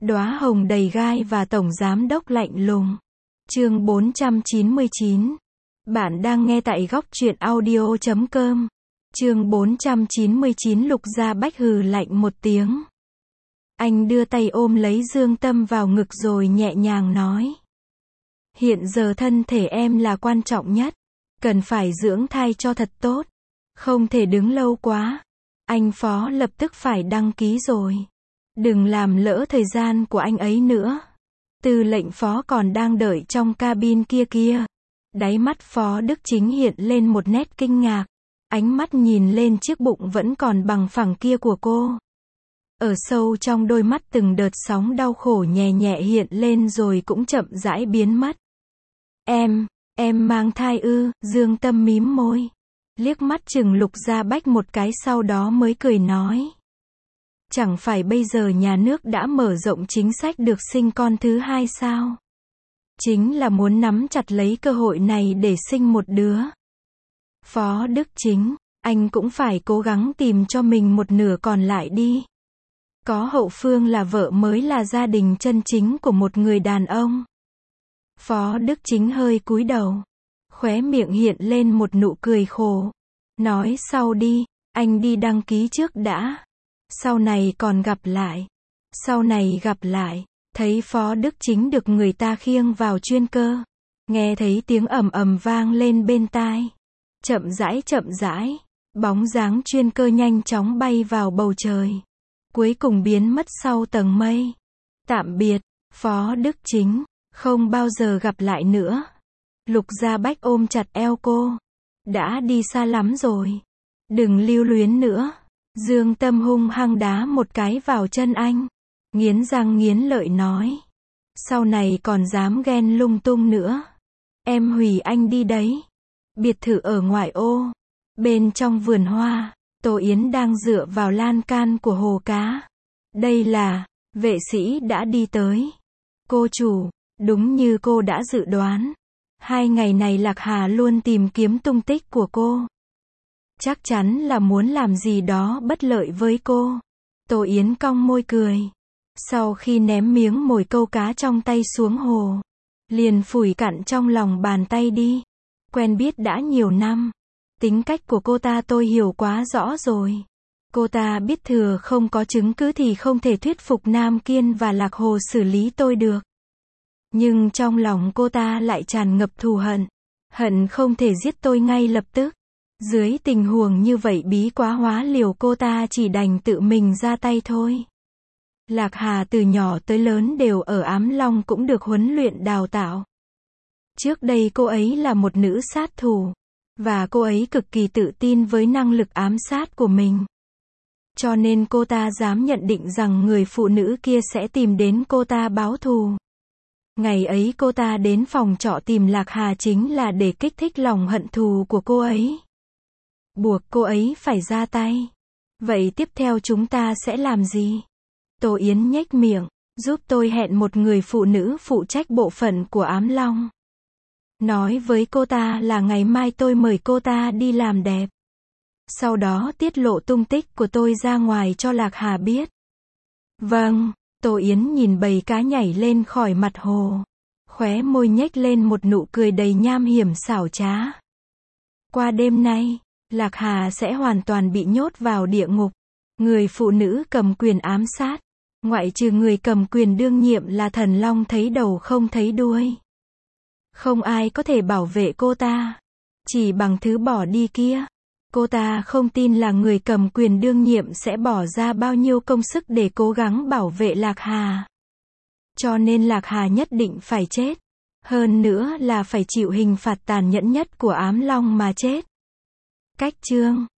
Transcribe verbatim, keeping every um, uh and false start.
Đóa hồng đầy gai và tổng giám đốc lạnh lùng. Chương bốn trăm chín mươi chín. Bạn đang nghe tại góc truyện audio chấm com. Chương bốn trăm chín mươi chín. Lục Gia Bách hừ lạnh một tiếng. Anh đưa tay ôm lấy Dương Tâm vào ngực rồi nhẹ nhàng nói. Hiện giờ thân thể em là quan trọng nhất. Cần phải dưỡng thai cho thật tốt. Không thể đứng lâu quá. Anh Phó lập tức phải đăng ký rồi. Đừng làm lỡ thời gian của anh ấy nữa. Tư lệnh Phó còn đang đợi trong cabin kia kia. Đáy mắt Phó Đức Chính hiện lên một nét kinh ngạc. Ánh mắt nhìn lên chiếc bụng vẫn còn bằng phẳng kia của cô. Ở sâu trong đôi mắt từng đợt sóng đau khổ nhẹ nhẹ hiện lên rồi cũng chậm rãi biến mất. Em, em mang thai ư? Dương Tâm mím môi. Liếc mắt chừng Lục Gia Bách một cái sau đó mới cười nói. Chẳng phải bây giờ nhà nước đã mở rộng chính sách được sinh con thứ hai sao? Chính là muốn nắm chặt lấy cơ hội này để sinh một đứa. Phó Đức Chính, anh cũng phải cố gắng tìm cho mình một nửa còn lại đi. Có hậu phương là vợ mới là gia đình chân chính của một người đàn ông. Phó Đức Chính hơi cúi đầu. Khóe miệng hiện lên một nụ cười khổ. Nói sau đi, anh đi đăng ký trước đã. Sau này còn gặp lại. Sau này gặp lại. Thấy Phó Đức Chính được người ta khiêng vào chuyên cơ. Nghe thấy tiếng ầm ầm vang lên bên tai. Chậm rãi chậm rãi. Bóng dáng chuyên cơ nhanh chóng bay vào bầu trời. Cuối cùng biến mất sau tầng mây. Tạm biệt, Phó Đức Chính. Không bao giờ gặp lại nữa. Lục Gia Bách ôm chặt eo cô. Đã đi xa lắm rồi. Đừng lưu luyến nữa. Dương Tâm hung hăng đá một cái vào chân anh. Nghiến răng nghiến lợi nói. Sau này còn dám ghen lung tung nữa. Em hủy anh đi đấy. Biệt thự ở ngoại ô. Bên trong vườn hoa, Tô Yến đang dựa vào lan can của hồ cá. Đây là, vệ sĩ đã đi tới. Cô chủ, đúng như cô đã dự đoán. Hai ngày này Lạc Hà luôn tìm kiếm tung tích của cô. Chắc chắn là muốn làm gì đó bất lợi với cô. Tô Yến cong môi cười. Sau khi ném miếng mồi câu cá trong tay xuống hồ, liền phủi cặn trong lòng bàn tay đi. Quen biết đã nhiều năm. Tính cách của cô ta tôi hiểu quá rõ rồi. Cô ta biết thừa không có chứng cứ thì không thể thuyết phục Nam Kiên và Lạc Hồ xử lý tôi được. Nhưng trong lòng cô ta lại tràn ngập thù hận. Hận không thể giết tôi ngay lập tức. Dưới tình huống như vậy bí quá hóa liều cô ta chỉ đành tự mình ra tay thôi. Lạc Hà từ nhỏ tới lớn đều ở Ám Long cũng được huấn luyện đào tạo. Trước đây cô ấy là một nữ sát thủ. Và cô ấy cực kỳ tự tin với năng lực ám sát của mình. Cho nên cô ta dám nhận định rằng người phụ nữ kia sẽ tìm đến cô ta báo thù. Ngày ấy cô ta đến phòng trọ tìm Lạc Hà chính là để kích thích lòng hận thù của cô ấy. Buộc cô ấy phải ra tay. Vậy tiếp theo chúng ta sẽ làm gì? Tô Yến nhếch miệng, giúp tôi hẹn một người phụ nữ phụ trách bộ phận của Ám Long. Nói với cô ta là ngày mai tôi mời cô ta đi làm đẹp. Sau đó tiết lộ tung tích của tôi ra ngoài cho Lạc Hà biết. Vâng, Tô Yến nhìn bầy cá nhảy lên khỏi mặt hồ. Khóe môi nhếch lên một nụ cười đầy nham hiểm xảo trá. Qua đêm nay, Lạc Hà sẽ hoàn toàn bị nhốt vào địa ngục. Người phụ nữ cầm quyền ám sát. Ngoại trừ người cầm quyền đương nhiệm là Thần Long thấy đầu không thấy đuôi. Không ai có thể bảo vệ cô ta. Chỉ bằng thứ bỏ đi kia. Cô ta không tin là người cầm quyền đương nhiệm sẽ bỏ ra bao nhiêu công sức để cố gắng bảo vệ Lạc Hà. Cho nên Lạc Hà nhất định phải chết. Hơn nữa là phải chịu hình phạt tàn nhẫn nhất của Ám Long mà chết. Cách chương